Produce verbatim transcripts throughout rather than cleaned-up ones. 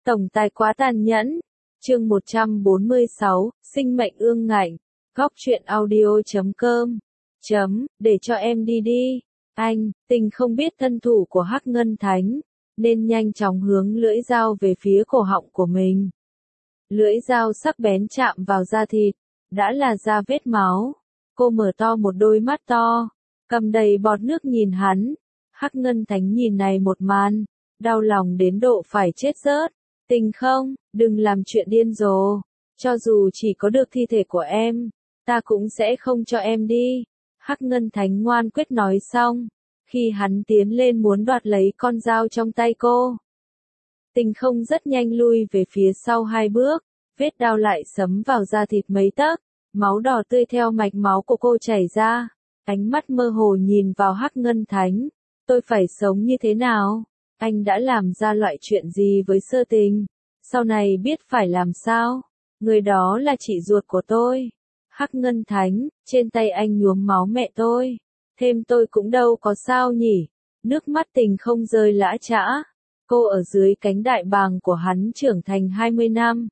Tổng tài quá tàn nhẫn. Chương một trăm bốn mươi sáu, sinh mệnh ương ngạnh. Góc truyện audio chấm com. Chấm, để cho em đi đi. Anh, Tình không biết thân thủ của Hắc Ngân Thánh, nên nhanh chóng hướng lưỡi dao về phía cổ họng của mình. Lưỡi dao sắc bén chạm vào da thịt, đã là ra vết máu. Cô mở to một đôi mắt to, cầm đầy bọt nước nhìn hắn. Hắc Ngân Thánh nhìn này một màn, đau lòng đến độ phải chết rớt. Tình không, đừng làm chuyện điên rồ. Cho dù chỉ có được thi thể của em, ta cũng sẽ không cho em đi. Hắc Ngân Thánh ngoan quyết nói xong, khi hắn tiến lên muốn đoạt lấy con dao trong tay cô. Tình không rất nhanh lui về phía sau hai bước, vết đao lại sấm vào da thịt mấy tấc, máu đỏ tươi theo mạch máu của cô chảy ra. Ánh mắt mơ hồ nhìn vào Hắc Ngân Thánh, tôi phải sống như thế nào? Anh đã làm ra loại chuyện gì với Sơ Tình? Sau này biết phải làm sao? Người đó là chị ruột của tôi. Hắc Ngân Thánh, trên tay anh nhuốm máu mẹ tôi. Thêm tôi cũng đâu có sao nhỉ? Nước mắt Tình không rơi lã chã. Cô ở dưới cánh đại bàng của hắn trưởng thành hai mươi năm.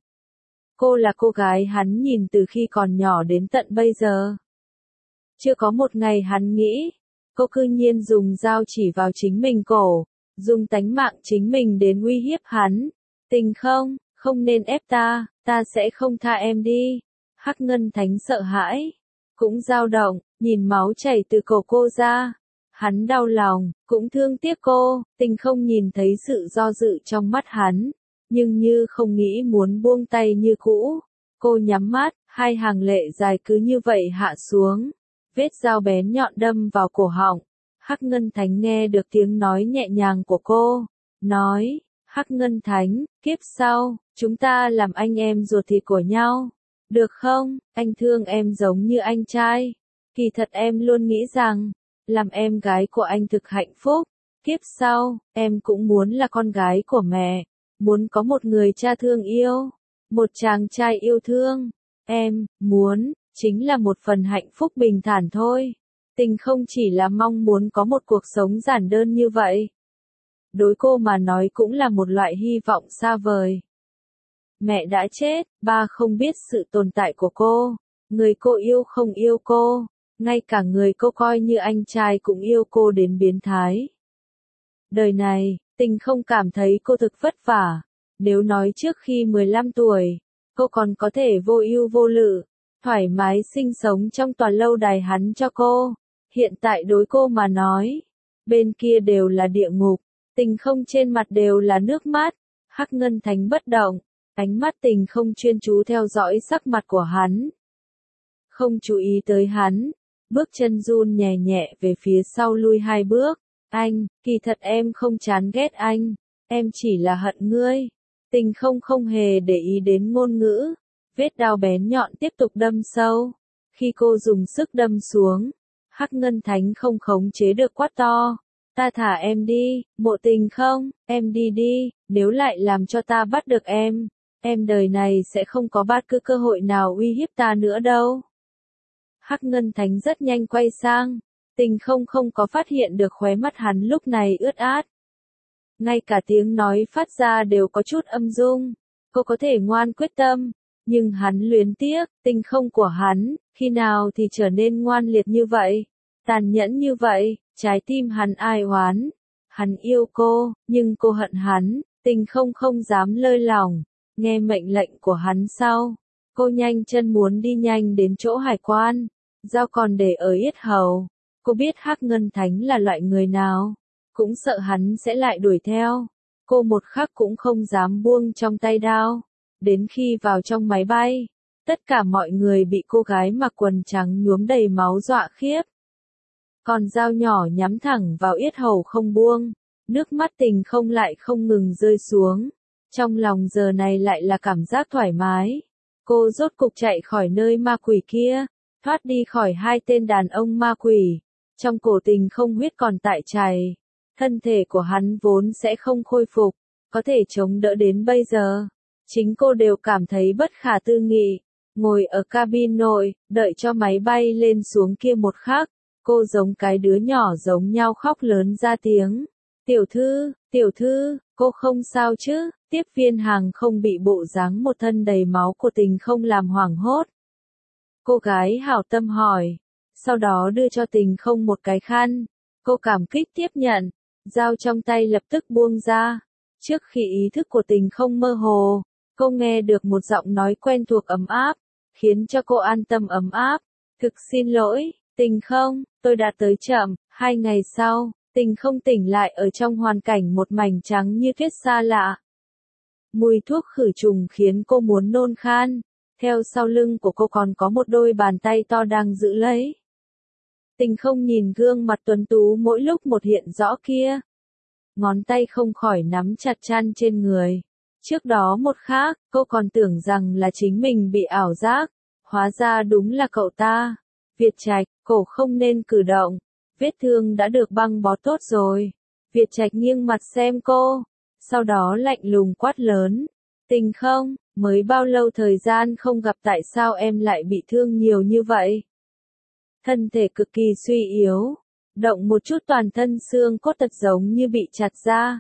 Cô là cô gái hắn nhìn từ khi còn nhỏ đến tận bây giờ. Chưa có một ngày hắn nghĩ, cô cư nhiên dùng dao chỉ vào chính mình cổ, dùng tánh mạng chính mình đến uy hiếp hắn. Tình không, không nên ép ta, ta sẽ không tha em đi. Hắc Ngân Thánh sợ hãi, cũng dao động, nhìn máu chảy từ cổ cô ra. Hắn đau lòng, cũng thương tiếc cô. Tình không nhìn thấy sự do dự trong mắt hắn, nhưng như không nghĩ muốn buông tay như cũ. Cô nhắm mắt, hai hàng lệ dài cứ như vậy hạ xuống. Vết dao bén nhọn đâm vào cổ họng. Hắc Ngân Thánh nghe được tiếng nói nhẹ nhàng của cô. Nói, Hắc Ngân Thánh, kiếp sau, chúng ta làm anh em ruột thịt của nhau. Được không? Anh thương em giống như anh trai. Kỳ thật em luôn nghĩ rằng, làm em gái của anh thực hạnh phúc. Kiếp sau, em cũng muốn là con gái của mẹ. Muốn có một người cha thương yêu. Một chàng trai yêu thương. Em, muốn, chính là một phần hạnh phúc bình thản thôi. Tình không chỉ là mong muốn có một cuộc sống giản đơn như vậy. Đối cô mà nói cũng là một loại hy vọng xa vời. Mẹ đã chết, ba không biết sự tồn tại của cô. Người cô yêu không yêu cô. Ngay cả người cô coi như anh trai cũng yêu cô đến biến thái. Đời này, Tình không cảm thấy cô thực vất vả. Nếu nói trước khi mười lăm tuổi, cô còn có thể vô ưu vô lự, thoải mái sinh sống trong tòa lâu đài hắn cho cô. Hiện tại đối cô mà nói, bên kia đều là địa ngục. Tình không trên mặt đều là nước mắt. Hắc Ngân Thánh bất động, ánh mắt Tình không chuyên chú theo dõi sắc mặt của hắn. Không chú ý tới hắn, bước chân run nhẹ nhẹ về phía sau lui hai bước. Anh, kỳ thật em không chán ghét anh, em chỉ là hận ngươi. Tình không không hề để ý đến ngôn ngữ. Vết đao bén nhọn tiếp tục đâm sâu. Khi cô dùng sức đâm xuống, Hắc Ngân Thánh không khống chế được quát to. Ta thả em đi, Mộ Tình không, em đi đi, nếu lại làm cho ta bắt được em, em đời này sẽ không có bất cứ cơ hội nào uy hiếp ta nữa đâu. Hắc Ngân Thánh rất nhanh quay sang. Tình không không có phát hiện được khóe mắt hắn lúc này ướt át. Ngay cả tiếng nói phát ra đều có chút âm dung. Cô có thể ngoan quyết tâm, nhưng hắn luyến tiếc. Tình không của hắn, khi nào thì trở nên ngoan liệt như vậy, tàn nhẫn như vậy. Trái tim hắn ai oán. Hắn yêu cô, nhưng cô hận hắn. Tình không không dám lơi lỏng. Nghe mệnh lệnh của hắn sau, cô nhanh chân muốn đi nhanh đến chỗ hải quan. Dao còn để ở yết hầu. Cô biết Hắc Ngân Thánh là loại người nào, cũng sợ hắn sẽ lại đuổi theo. Cô một khắc cũng không dám buông trong tay đao. Đến khi vào trong máy bay, tất cả mọi người bị cô gái mặc quần trắng nhuốm đầy máu dọa khiếp. Còn dao nhỏ nhắm thẳng vào yết hầu không buông, nước mắt Tình không lại không ngừng rơi xuống. Trong lòng giờ này lại là cảm giác thoải mái. Cô rốt cục chạy khỏi nơi ma quỷ kia, thoát đi khỏi hai tên đàn ông ma quỷ. Trong cổ Tình không huyết còn tại chảy, thân thể của hắn vốn sẽ không khôi phục, có thể chống đỡ đến bây giờ. Chính cô đều cảm thấy bất khả tư nghị. Ngồi ở cabin nội, đợi cho máy bay lên xuống kia một khắc, cô giống cái đứa nhỏ giống nhau khóc lớn ra tiếng. Tiểu thư, tiểu thư, cô Cô không sao chứ? Tiếp viên hàng không bị bộ dáng một thân đầy máu của Tình Không làm hoảng hốt. Cô gái hảo tâm hỏi. Sau đó đưa cho Tình Không một cái khăn. Cô cảm kích tiếp nhận. Dao trong tay lập tức buông ra. Trước khi ý thức của Tình Không mơ hồ, cô nghe được một giọng nói quen thuộc ấm áp, khiến cho cô an tâm ấm áp. Thực xin lỗi, Tình Không, tôi đã tới chậm. Hai ngày sau, Tình Không tỉnh lại ở trong hoàn cảnh một mảnh trắng như tuyết xa lạ. Mùi thuốc khử trùng khiến cô muốn nôn khan. Theo sau lưng của cô còn có một đôi bàn tay to đang giữ lấy. Tình Không nhìn gương mặt tuấn tú mỗi lúc một hiện rõ kia. Ngón tay không khỏi nắm chặt chăn trên người. Trước đó một khác, cô còn tưởng rằng là chính mình bị ảo giác. Hóa ra đúng là cậu ta. Việt Trạch, cổ không nên cử động. Vết thương đã được băng bó tốt rồi. Việt Trạch nghiêng mặt xem cô. Sau đó lạnh lùng quát lớn. Tình Không, mới bao lâu thời gian không gặp tại sao em lại bị thương nhiều như vậy? Thân thể cực kỳ suy yếu. Động một chút toàn thân xương cốt tật giống như bị chặt ra.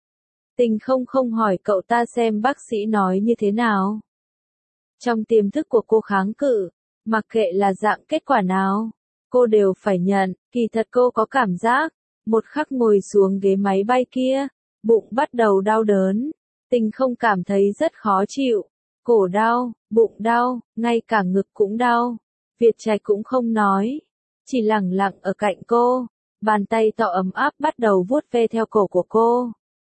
Tình Không không hỏi cậu ta xem bác sĩ nói như thế nào. Trong tiềm thức của cô kháng cự, mặc kệ là dạng kết quả nào, cô đều phải nhận. Kỳ thật cô có cảm giác, một khắc ngồi xuống ghế máy bay kia, bụng bắt đầu đau đớn. Tình Không cảm thấy rất khó chịu. Cổ đau, bụng đau, ngay cả ngực cũng đau. Việt Trạch cũng không nói, chỉ lẳng lặng ở cạnh cô. Bàn tay to ấm áp bắt đầu vuốt ve theo cổ của cô.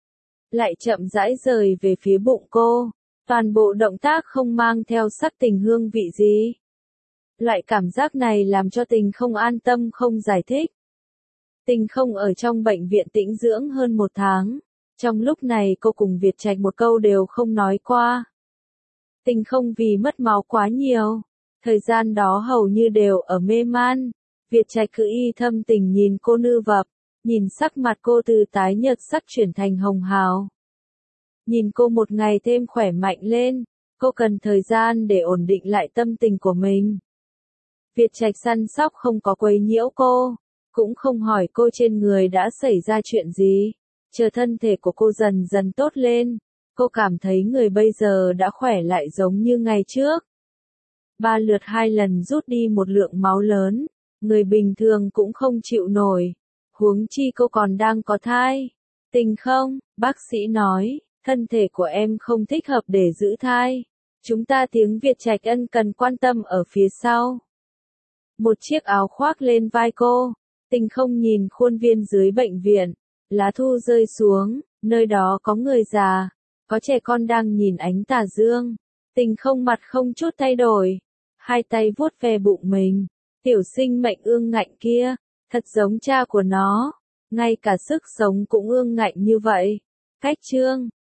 Lại chậm rãi rời về phía bụng cô. Toàn bộ động tác không mang theo sắc tình hương vị gì. Loại cảm giác này làm cho Tình Không an tâm không giải thích. Tình Không ở trong bệnh viện tĩnh dưỡng hơn một tháng. Trong lúc này cô cùng Việt Trạch một câu đều không nói qua. Tình Không vì mất máu quá nhiều. Thời gian đó hầu như đều ở mê man. Việt Trạch cứ y thâm tình nhìn cô nư vập. Nhìn sắc mặt cô từ tái nhợt sắc chuyển thành hồng hào. Nhìn cô một ngày thêm khỏe mạnh lên. Cô cần thời gian để ổn định lại tâm tình của mình. Việt Trạch săn sóc không có quấy nhiễu cô. Cũng không hỏi cô trên người đã xảy ra chuyện gì. Chờ thân thể của cô dần dần tốt lên. Cô cảm thấy người bây giờ đã khỏe lại giống như ngày trước. Ba lượt hai lần rút đi một lượng máu lớn. Người bình thường cũng không chịu nổi. Huống chi cô còn đang có thai. Tình Không, bác sĩ nói, thân thể của em không thích hợp để giữ thai. Chúng ta tiếng Việt Trạch ân cần quan tâm ở phía sau. Một chiếc áo khoác lên vai cô. Tình Không nhìn khuôn viên dưới bệnh viện. Lá thu rơi xuống, nơi đó có người già, có trẻ con đang nhìn ánh tà dương. Tình Không mặt không chút thay đổi, hai tay vuốt ve bụng mình. Tiểu sinh mệnh ương ngạnh kia, thật giống cha của nó, ngay cả sức sống cũng ương ngạnh như vậy. Cách chương